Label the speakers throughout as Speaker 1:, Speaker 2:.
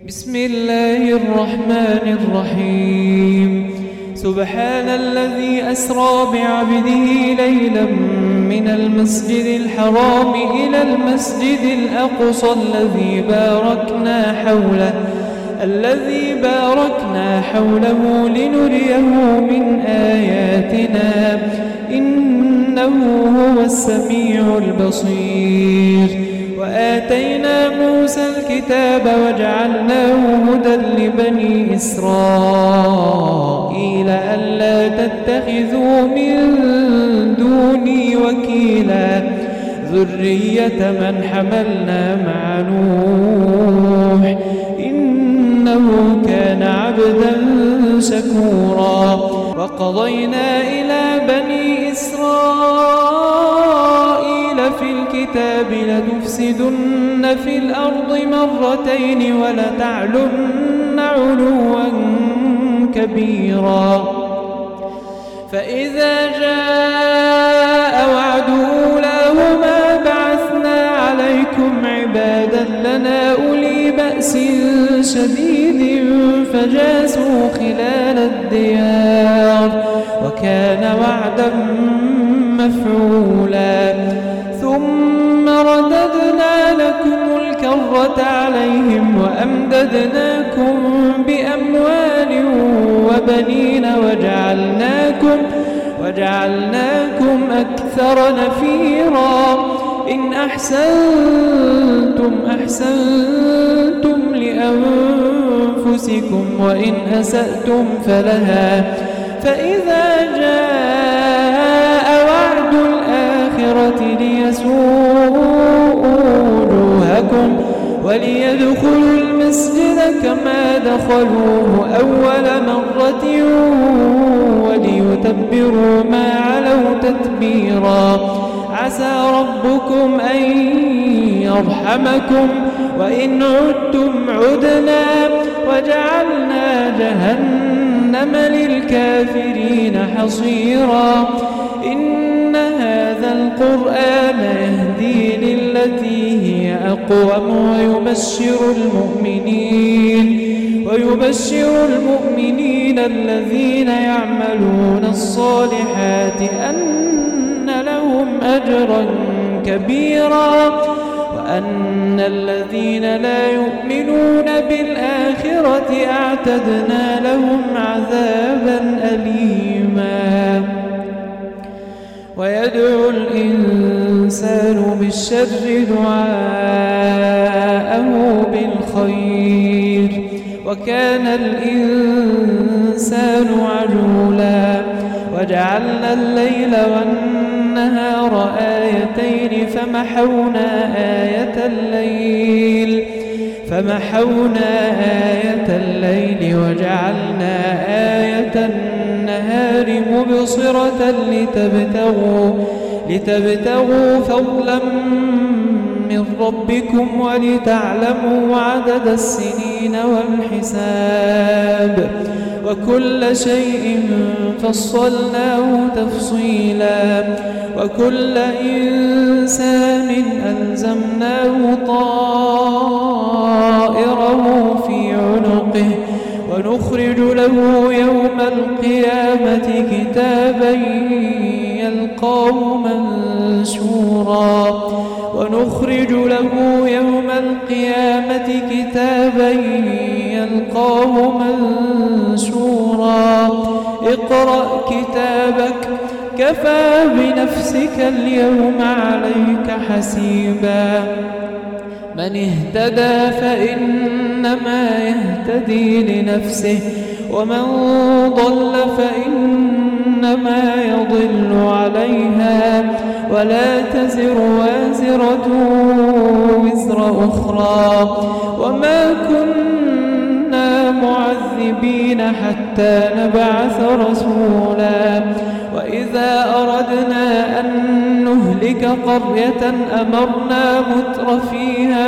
Speaker 1: بسم الله الرحمن الرحيم. سبحان الذي أسرى بعبده ليلا من المسجد الحرام إلى المسجد الأقصى الذي باركنا حوله لنريه من آياتنا إنه هو السميع البصير. وآتينا موسى الكتاب وجعلناه هدى لبني إسرائيل ألا تتخذوا من دوني وكيلا ذرية من حملنا مع نوح إنه كان عبدا شكورا. وقضينا إلى بني إسرائيل في الكتاب لتفسدن في الأرض مرتين ولتعلن علوا كبيرا. فإذا جاء وعد أولاهما بعثنا عليكم عبادا لنا أولي بأس شديد فجاسوا خلال الديار وكان وعدا مفعولا. ثم رددنا لكم الكرة عليهم وأمددناكم بأموال وبنين وجعلناكم أكثر نفيرا. إن أحسنتم لأنفسكم وإن أسأتم فلها. فإذا جاء وعد الآخرة ليسوءوا وجوهكم وليدخلوا المسجد كما دخلوه أول مرة وليتبروا ما علوا تتبيرا. عسى ربكم أن يرحمكم وإن عدتم عدنا وجعلنا جهنم للكافرين حصيرا. إن هذا القرآن يهدي للتي هي أقوم ويبشر المؤمنين الذين يعملون الصالحات أن لهم أجرا كبيرا وأن الذين لا يؤمنون بالآخرة أعتدنا لهم عذابا أليما. ويدعو الإنسان بالشر دعاءه بالخير وكان الإنسان عجولا. وجعلنا الليل والنهار آيتين فمحونا آية الليل وجعلنا آية النهار مبصرة لتبتغوا فضلا من ربكم ولتعلموا عدد السنين والحساب وكل شيء فصلناه تفصيلا. وكل إنسان ألزمناه طائره في عنقه ونخرج له يوم القيامة كتابا يلقاه منشورا. اقرأ كتابك كفى بنفسك اليوم عليك حسيبا. من اهتدى فإنما يهتدي لنفسه ومن ضل فإنما يضل عليها ولا تزر وازرة وزر أخرى وما كنا معذبين حتى نبعث رسولا. وإذا أردنا أن نهلك قرية أمرنا متر فيها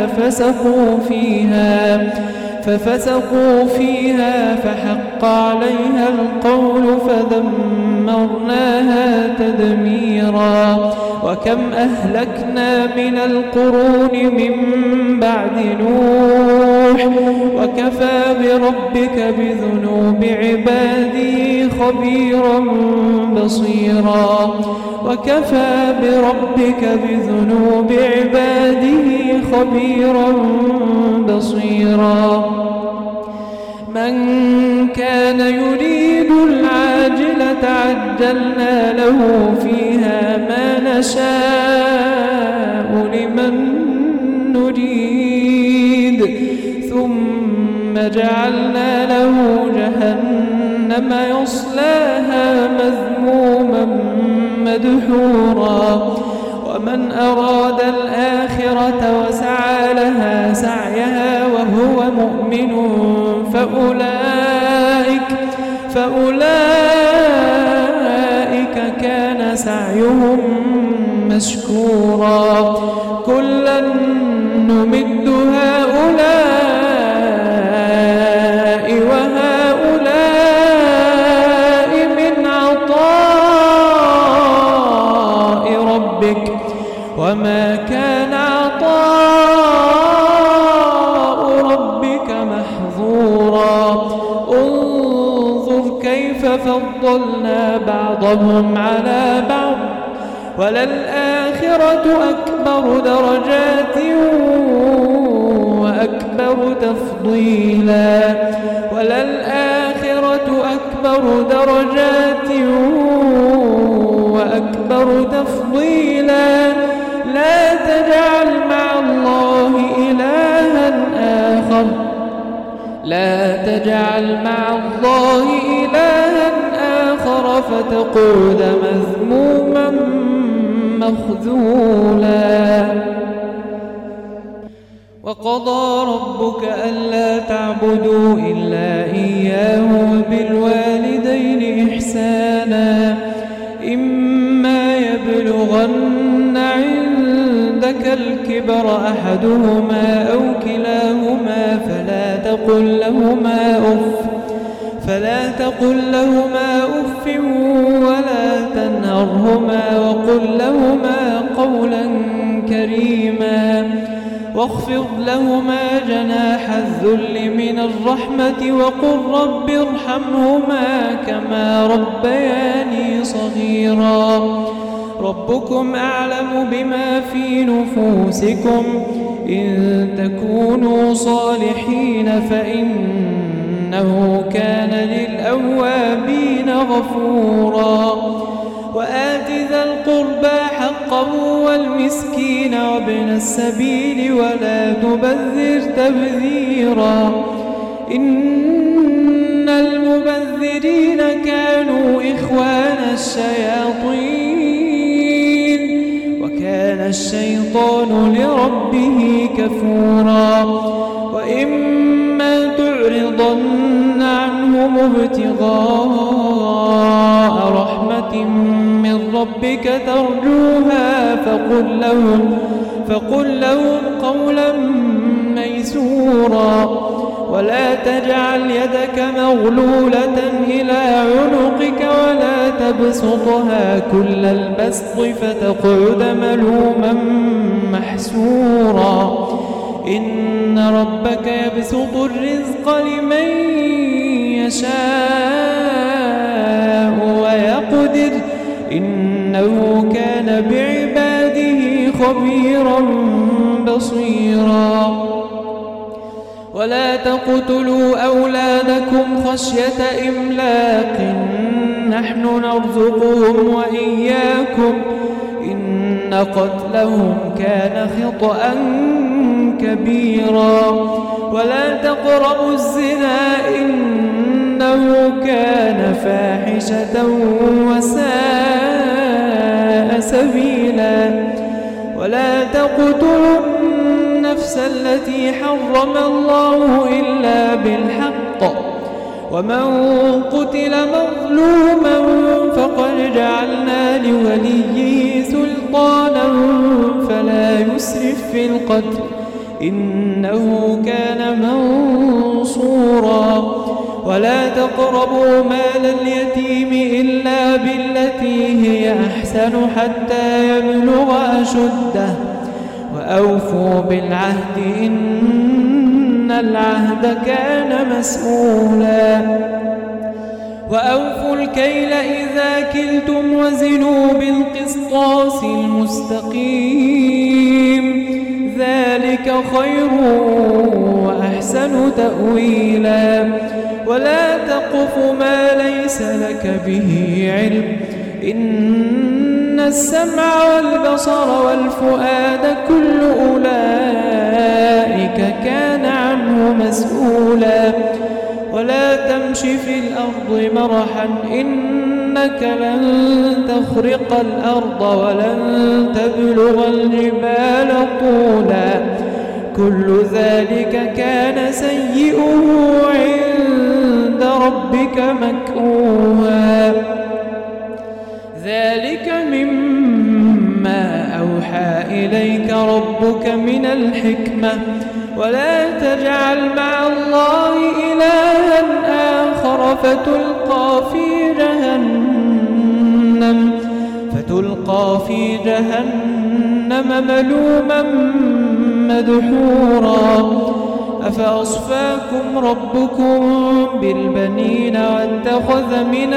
Speaker 1: ففسقوا فيها فحق عليها القول فدمرناها تدميرا. وكم أهلكنا من القرون من بعد نوح نوح وكفى بربك بذنوب عباده خبيرا بصيرا وكفى بربك بذنوب عباده خبيرا بصيرا من كان يريد العاجلة عجلنا له فيها ما نشاء لمن نريد ثم جعلنا له جهنم يصلاها مذموما مدحورا ومن أراد الآخرة وسعى لها سعيها وهو مؤمن فأولئك كان سعيهم مشكورا كلا نمد هؤلاء وهؤلاء من عطاء ربك وما كان عطاء ربك محظورا انظر كيف فضلنا بعضهم على بعض وللآخرة أكبر درجات وأكبر تفضيلا وللآخرة أكبر درجات وأكبر تفضيلا لا تجعل مع الله إلها آخر فتقعد مذموما مخذولا وقضى ربك ألا تعبدوا إلا إياه وبالوالدين إحسانا إما يبلغن عندك الكبر أحدهما أو كلاهما فلا تقل لهما أف ولا تنهرهما وقل لهما قولا كريما واخفض لهما جناح الذل من الرحمة وقل رب ارحمهما كما ربياني صغيرا ربكم أعلم بما في نفوسكم إن تكونوا صالحين فإنه كان للأوابين غفورا وآت ذا القربى حقه والمسكين وابن السبيل ولا تبذر تبذيرا إن المبذرين كانوا إخوان الشياطين وكان الشيطان لربه كفورا وإما تعرضن عنهم ابتغاء رحمة من ربك ترجوها فقل لهم قولا ميسورا ولا تجعل يدك مغلولة إلى عنقك ولا تبسطها كل البسط فتقعد ملوما محسورا إن ربك يبسط الرزق لمن يشاء ويقدر إنه كان بعباده خبيرا بصيرا ولا تقتلوا أولادكم خشية إملاق نحن نرزقهم وإياكم إن قتلهم كان خطأ كبيرا ولا تقربوا الزنا إنه كان فاحشة وساء سبيلا ولا تقتلوا النفس التي حرم الله إلا بالحق ومن قتل مظلوما فقد جعلنا لوليه سلطانا فلا يسرف في القتل إنه كان منصورا ولا تقربوا مال اليتيم إلا بالتي هي أحسن حتى يبلغ أشده وأوفوا بالعهد إن إن العهد كان مسؤولا وأوفوا الكيل إذا كلتم وزنوا بالقسطاس المستقيم ذلك خير وأحسن تأويلا ولا تقف ما ليس لك به علم إن السمع والبصر والفؤاد كل أولئك كان عنه مسؤولا ولا تمش في الأرض مرحا إنك لن تخرق الأرض ولن تبلغ الجبال طولا كل ذلك كان سيئه عند ربك مكروها ذلك مما أوحى إليك ربك من الحكمة ولا تجعل مع الله إلها آخر فتلقى في جهنم ملوما مدحورا أفأصفاكم ربكم بالبنين واتخذ من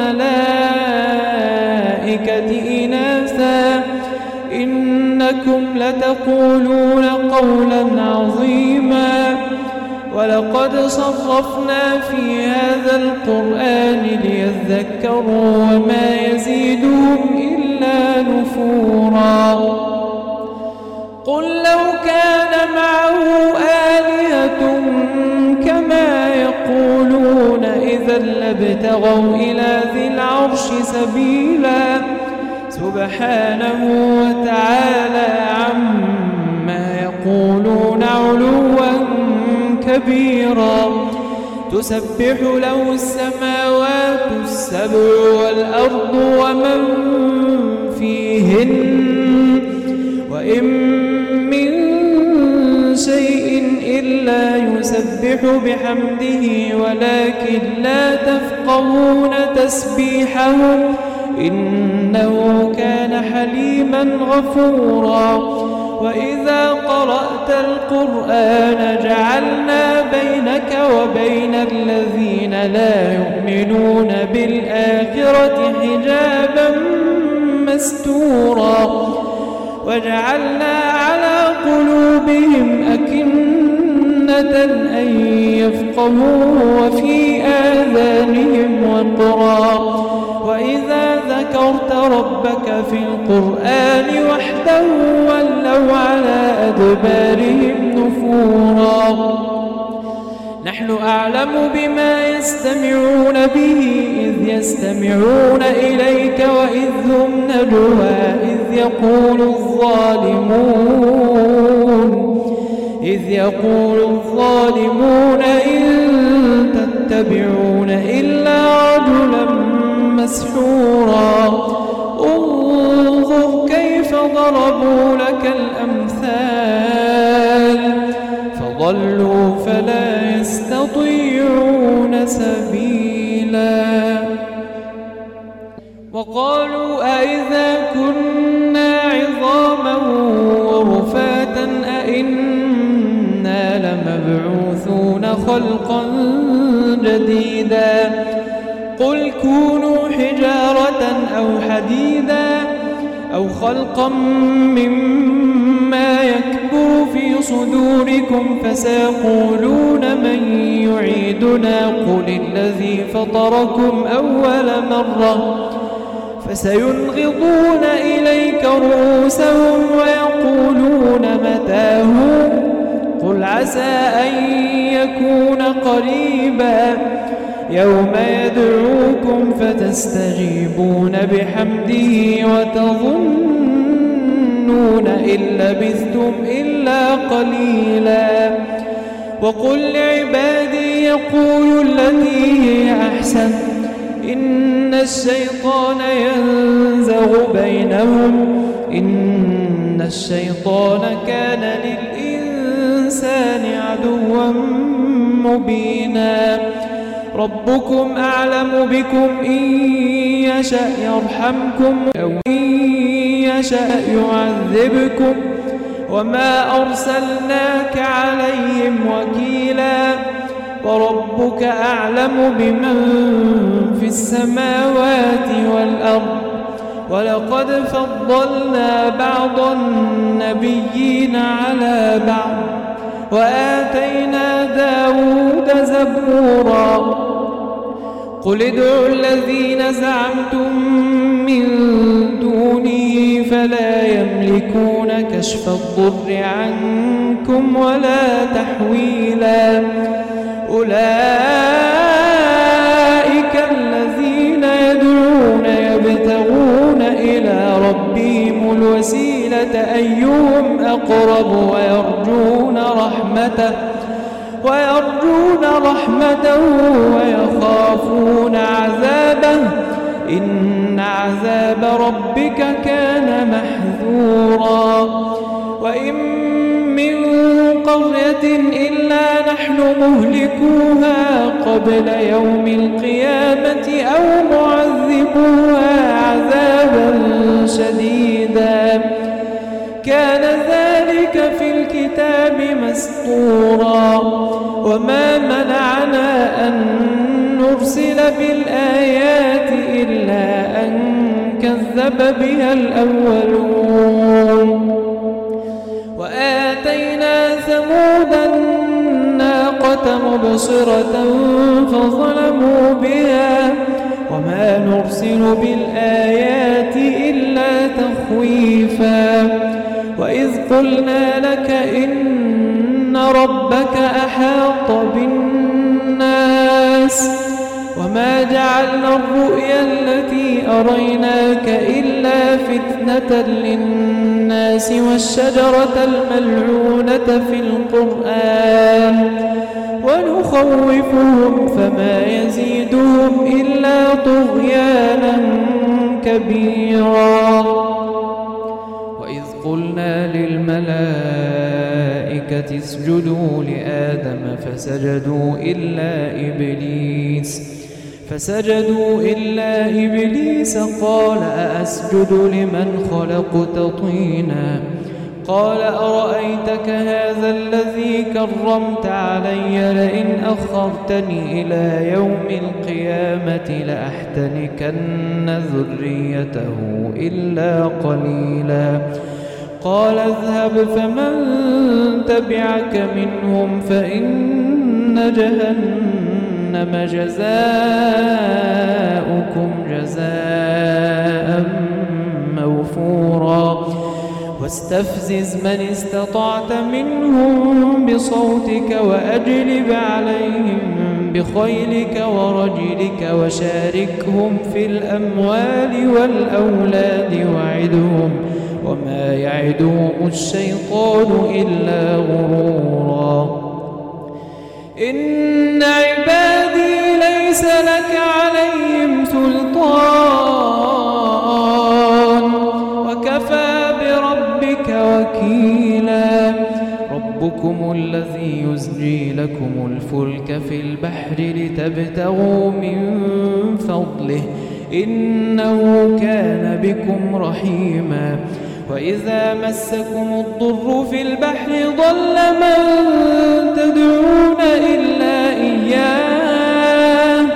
Speaker 1: الملائكة إناثا إنكم لتقولون قولا عظيما ولقد صرفنا في هذا القرآن ليذكروا وما يزيدهم إلا نفورا قل لو كان معه آلهة كما يقولون إذا لابتغوا إلى ذي العرش سبيلا سبحانه وتعالى عما يقولون علوا كبيرا تسبح له السماوات السبع والأرض ومن فيهن وإن من شيء إلا يسبح بحمده ولكن لا تفقهون تسبيحهم إنه كان حليما غفورا وإذا قرأت القرآن جعلنا بينك وبين الذين لا يؤمنون بالآخرة حجابا مستورا وجعلنا على قلوبهم أكنة أن يفقهوا وفي آذانهم وقرا وإذا ذكرت ربك في القرآن وحده ولوا على أدبارهم نفورا نحن أعلم بما يستمعون به إذ يستمعون إليك وإذ هم نجوى إذ يقول الظالمون إن تتبعون إلا رجلا مسحورا انظر كيف ضربوا لك الأمثال فضلوا فلا يستطيعون سبيلا وقالوا أئذا كنا عظاما ورفاتا أئنا لمبعوثون خلقا جديدا قل كونوا حجارة أو حديدا أو خلقا مما يكبر في صدوركم فسيقولون من يعيدنا قل الذي فطركم أول مرة فسينغضون إليك رؤوسهم ويقولون متاه قل عسى أن يكون قريبا يوم يدعوكم فتستجيبون بحمده وتظنون إن لبثتم إلا قليلا وقل لعبادي يقولوا التي هي أحسن إن الشيطان ينزغ بينهم إن الشيطان كان للإنسان عدوا مبينا ربكم أعلم بكم إن يشأ يرحمكم أو إن يشأ يعذبكم وما أرسلناك عليهم وكيلا وربك أعلم بمن في السماوات والأرض ولقد فضلنا بعض النبيين على بعض وآتينا داود زبورا قل ادعوا الذين زعمتم من دونه فلا يملكون كشف الضر عنكم ولا تحويلا أولئك الذين يدعون يبتغون إلى ربهم الوسيلة أيهم أقرب ويرجون رحمته ويخافون عذابه إن عذاب ربك كان محذورا وإن من قرية إلا نحن مهلكوها قبل يوم القيامة أو معذبوها عذابا شديدا كان ذلك في الكتاب مسطورا وما منعنا أن نرسل بالآيات إلا أن كذب بها الأولون وآتينا ثمود الناقة مبصرة فظلموا بها وما نرسل بالآيات إلا تخويفا وإذ قلنا لك إن ربك أحاط بالناس وما جعلنا الرؤيا التي أريناك إلا فتنة للناس والشجرة الملعونة في القرآن ونخوفهم فما يزيدهم إلا طغيانا كبيرا وإذ قلنا للملائكة اسجدوا لآدم فسجدوا إلا إبليس قال أأسجد لمن خلقت طينا قال أرأيتك هذا الذي كرمت علي لئن أخرتني إلى يوم القيامة لأحتنكن ذريته إلا قليلا قال اذهب فمن تبعك منهم فإن جهنم جزاؤكم جزاء موفورا واستفزز من استطعت منهم بصوتك وأجلب عليهم بخيلك ورجلك وشاركهم في الأموال والأولاد وعدهم وما يعدهم الشيطان إلا غرورا إن عبادي ليس لك عليهم سلطان وكفى بربك وكيلا ربكم الذي يزجي لكم الفلك في البحر لتبتغوا من فضله إنه كان بكم رحيما وإذا مسكم الضر في البحر ضل من تدعون إلا إياه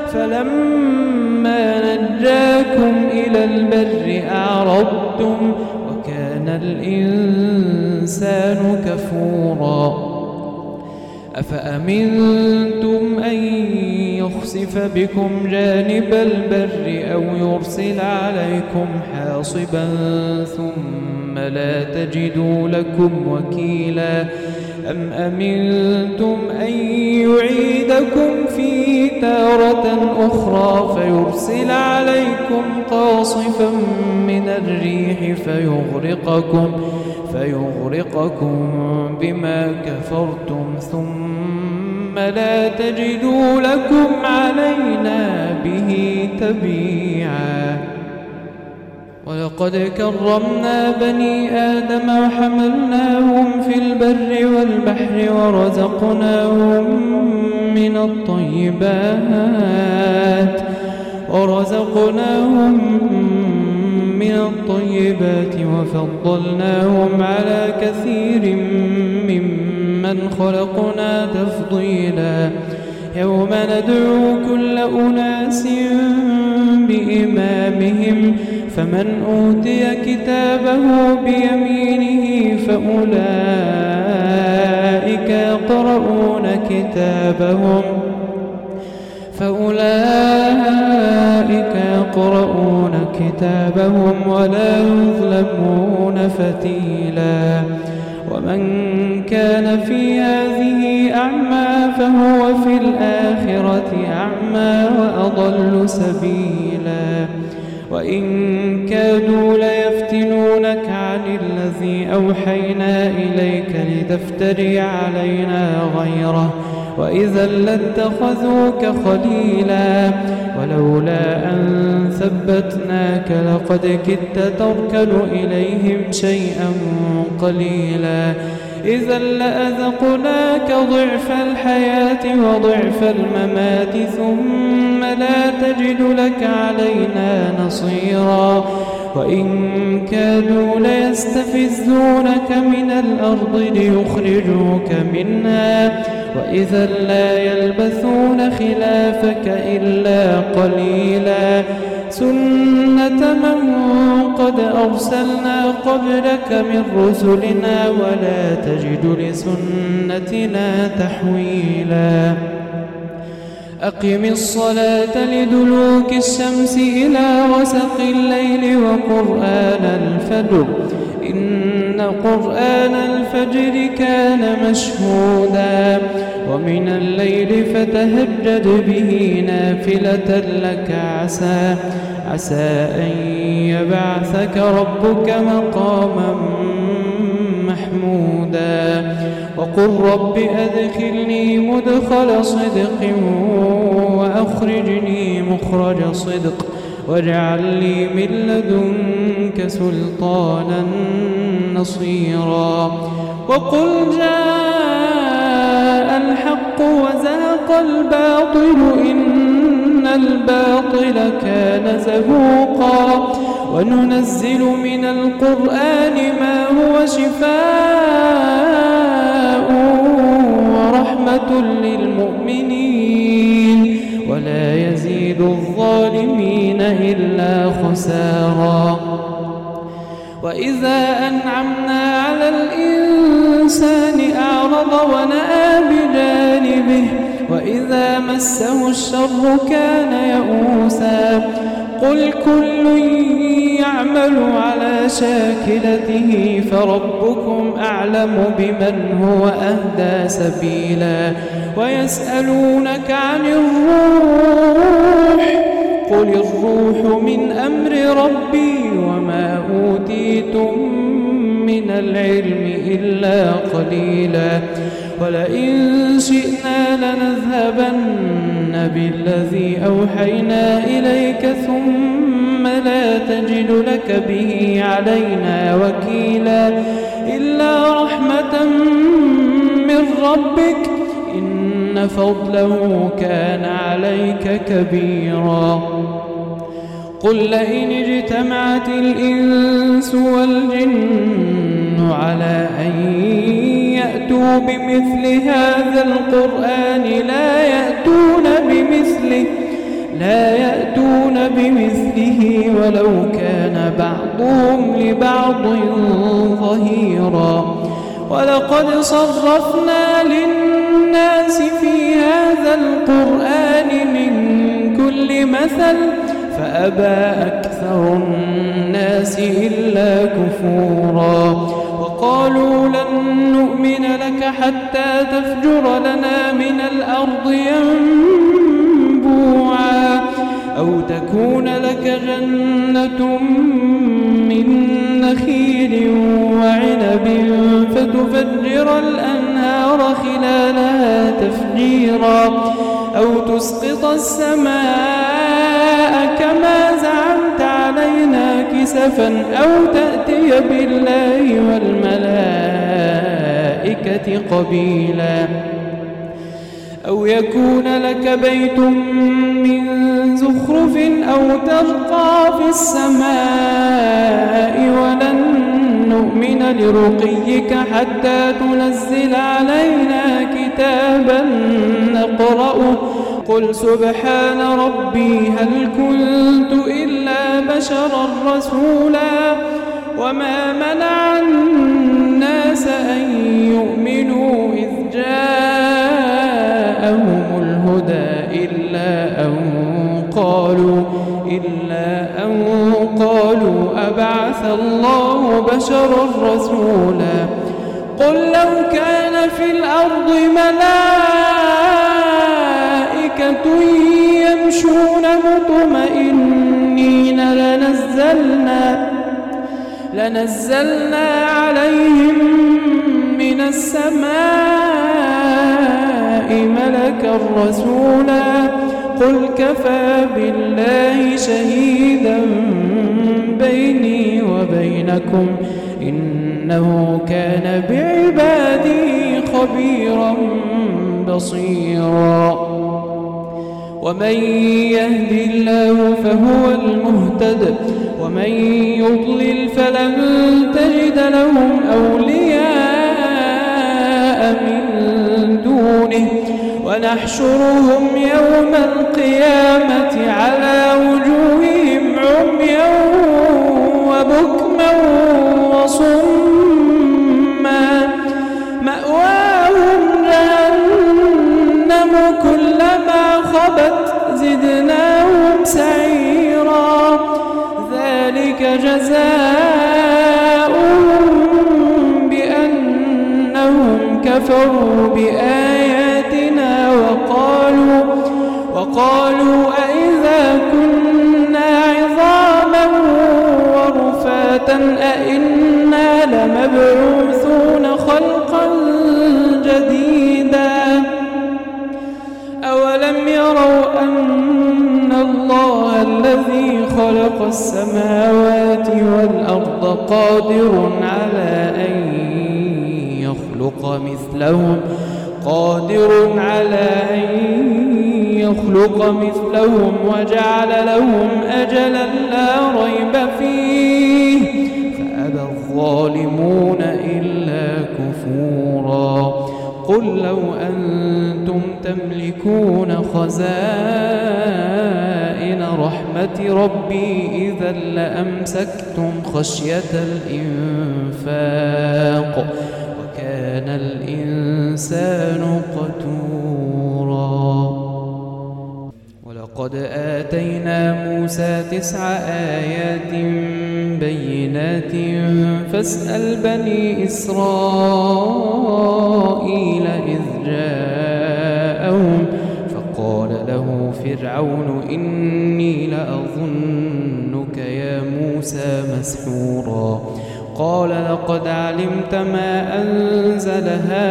Speaker 1: فلما نجاكم إلى البر أعرضتم وكان الإنسان كفورا أفأمنتم أن يخسف بكم جانب البر أو يرسل عليكم حاصبا ثم لا تجدوا لكم وكيلا أم أمنتم أن يعيدكم فيه تارة أخرى فيرسل عليكم قاصفا من الريح فيغرقكم بما كفرتم ثم لا تجدوا لكم علينا به تبيعا ولقد كرمنا بني آدم وحملناهم في البر والبحر ورزقناهم من الطيبات وفضلناهم على كثير ممن خلقنا تفضيلا يوم ندعو كل أناس بإمامهم فمن أوتي كتابه بيمينه فأولئك يقرؤون كتابهم ولا يظلمون فتيلا ومن كان في هذه أعمى فهو في الآخرة أعمى وأضل سبيلا وإن كادوا ليفتنونك عن الذي أوحينا إليك لتفتري علينا غيره وإذا لاتخذوك خليلا ولولا أن ثبتناك لقد كدت تركن إليهم شيئا قليلا إذا لأذقناك ضعف الحياة وضعف الممات ثم لا تجد لك علينا نصيرا وإن كادوا ليستفزونك من الأرض ليخرجوك منها وإذا لا يلبثون خلافك إلا قليلا سنة من قد أرسلنا قبلك من رسلنا ولا تجد لسنتنا تحويلا أقم الصلاة لدلوك الشمس إلى غسق الليل وقرآن الفجر إن قرآن الفجر كان مشهودا ومن الليل فتهجد به نافلة لك عسى أن يبعثك ربك مقاما محمودا وقل رب أدخلني مدخل صدق وأخرجني مخرج صدق واجعل لي من لدنك سلطانا نصيرا وقل جاء الحق وزهق الباطل إن الباطل كان زهوقا وننزل من القرآن ما هو شفاء ورحمة للمؤمنين ولا يزيد الظالمين إلا خسارا وإذا أنعمنا على الإنسان أعرض ونأى بجانبه وإذا مسه الشر كان يئوسا قل كل يعمل على شاكلته فربكم أعلم بمن هو أهدى سبيلا ويسألونك عن الروح قل الروح من أمر ربي وما أوتيتم من العلم إلا قليلا ولئن شئنا لنذهبن بالذي أوحينا إليك ثم لا تجد لك به علينا وكيلا إلا رحمة من ربك إن فضله كان عليك كبيرا قل لئن اجتمعت الإنس والجن على أن يأتوا بمثل هذا القرآن لا يأتون بمثله ولو كان بعضهم لبعض ظهيرا ولقد صرفنا للناس في هذا القرآن من كل مثل فأبى أكثر الناس إلا كفورا وقالوا لن نؤمن لك حتى تفجر لنا من الأرض ينبوعا أو تكون لك جنة من نخيل وعنب فتفجر الأنهار خلالها تفجيرا أو تسقط السماء كما زعمت علينا كسفا أو تأتي بالله والملائكة قبيلا أو يكون لك بيت من زخرف أو ترقى في السماء ولن نؤمن لرقيك حتى تنزل علينا كتابا نقرأه قل سبحان ربي هل كنت إلا بشرا رسولا وما منع الناس أن يؤمنوا إذ جاءهم الهدى إلا أن قالوا أبعث الله بشرا رسولا قل لو كان في الأرض ملائكة يمشون مطمئنين لنزلنا عليهم من السماء ملكا رسولا قل كفى بالله شهيدا بيني وبينكم إنه كان بعباده خبيرا بصيرا ومن يهد الله فهو المهتد ومن يضلل فلن تجد لهم أولياء من دونه ونحشرهم يوم القيامة على وجوههم عميا وبكما وصما مأواهم جهنم كلما خبت زدناهم سعيرا ذلك جزاؤهم بأنهم كفروا بآياتنا وقالوا أئذا كنا عظاما ورفاتا أئنا لمبعوثون خلقا جديدا أولم يروا أن الله الذي خلق السماوات والأرض قادر على أن يخلق مثلهم وجعل لهم أجلا لا ريب فيه فأبى الظالمون إلا كفورا قل لو أنتم تملكون خزائن رحمة ربي إذا لأمسكتم خشية الإنفاق وكان الإنسان قتورا ولقد آتينا موسى 9 آيات بينات فاسأل بني إسرائيل إذ جاءهم فقال له فرعون إني لأظنك يا موسى مسحورا قال لقد علمت ما أنزل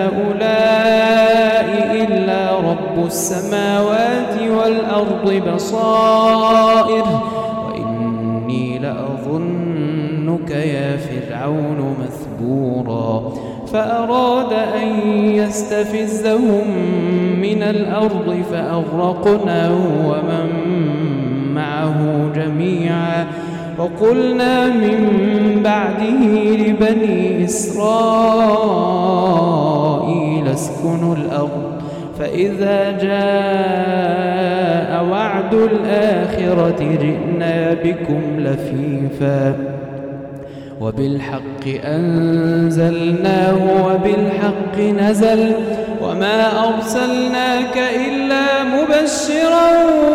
Speaker 1: هؤلاء إلا رب السماوات والأرض بصائر وإني لأظنك يا فرعون مثبورا فأراد أن يستفزهم من الأرض فأغرقناه ومن معه جميعا وقلنا من بعده لبني إسرائيل اسكنوا الأرض فإذا جاء وعد الآخرة جئنا بكم لفيفا وبالحق أنزلناه وبالحق نزل وما أرسلناك إلا مبشرا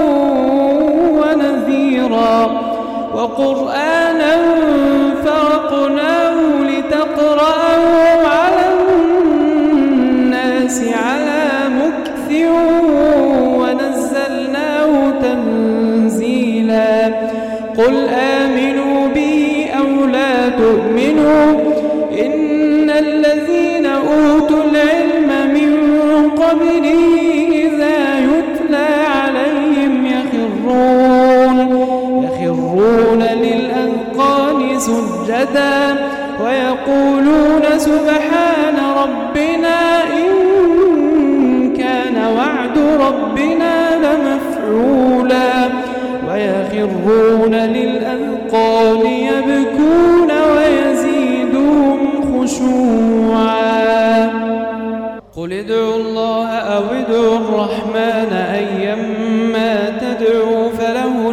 Speaker 1: ونذيرا وقرآنا فرقناه لتقرأه على الناس على مكث ونزلناه تنزيلا قل آمنوا به أو لا تؤمنوا إن الذين أوتوا العلم من قبله إذا يتلى عليهم يخرون للأذقان سجدا ويقولون سبحان ربنا إن كان وعد ربنا لمفعولا ويخرون للأذقان يبكون ويزيدهم خشوعا قل ادعوا الله أو ادعوا الرحمن أيما تدعوا فله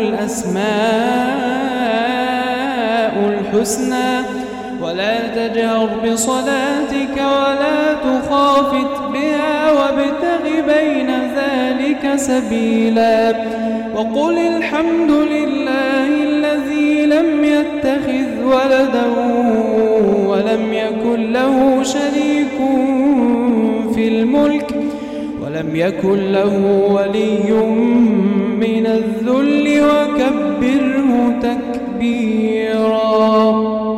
Speaker 1: الأسماء الحسنى ولا تجهر بصلاتك ولا تخافت بها وابتغ بين ذلك سبيلا وقل الحمد لله الذي لم يتخذ ولدا ولم يكن له شريك في الملك ولم يكن له ولي من الذل وكبره تكبيرا.